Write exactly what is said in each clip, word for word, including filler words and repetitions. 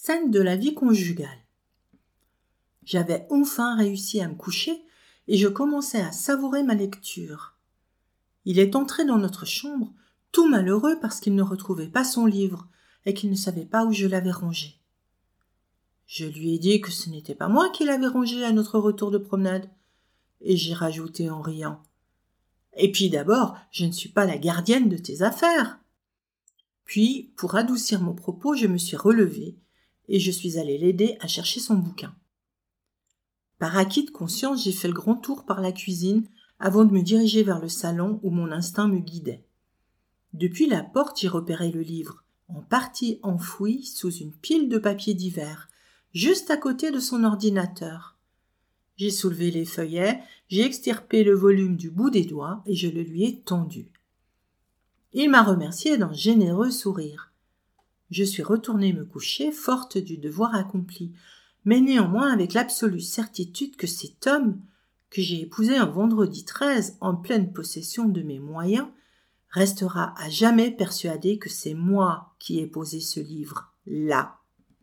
Scène de la vie conjugale. J'avais enfin réussi à me coucher et je commençais à savourer ma lecture. Il est entré dans notre chambre, tout malheureux parce qu'il ne retrouvait pas son livre et qu'il ne savait pas où je l'avais rangé. Je lui ai dit que ce n'était pas moi qui l'avais rangé à notre retour de promenade, et j'ai rajouté en riant. Et puis d'abord, je ne suis pas la gardienne de tes affaires. Puis, pour adoucir mon propos, je me suis relevée et je suis allée l'aider à chercher son bouquin. Par acquis de conscience, j'ai fait le grand tour par la cuisine avant de me diriger vers le salon où mon instinct me guidait. Depuis la porte, j'ai repéré le livre, en partie enfoui sous une pile de papier divers, juste à côté de son ordinateur. J'ai soulevé les feuillets, j'ai extirpé le volume du bout des doigts et je le lui ai tendu. Il m'a remercié d'un généreux sourire. Je suis retournée me coucher, forte du devoir accompli, mais néanmoins avec l'absolue certitude que cet homme, que j'ai épousé un vendredi treize en pleine possession de mes moyens, restera à jamais persuadé que c'est moi qui ai posé ce livre là.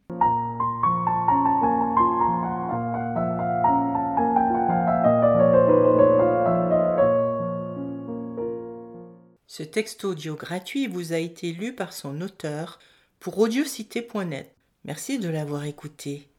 Ce texte audio gratuit vous a été lu par son auteur pour audiocité point net. Merci de l'avoir écouté.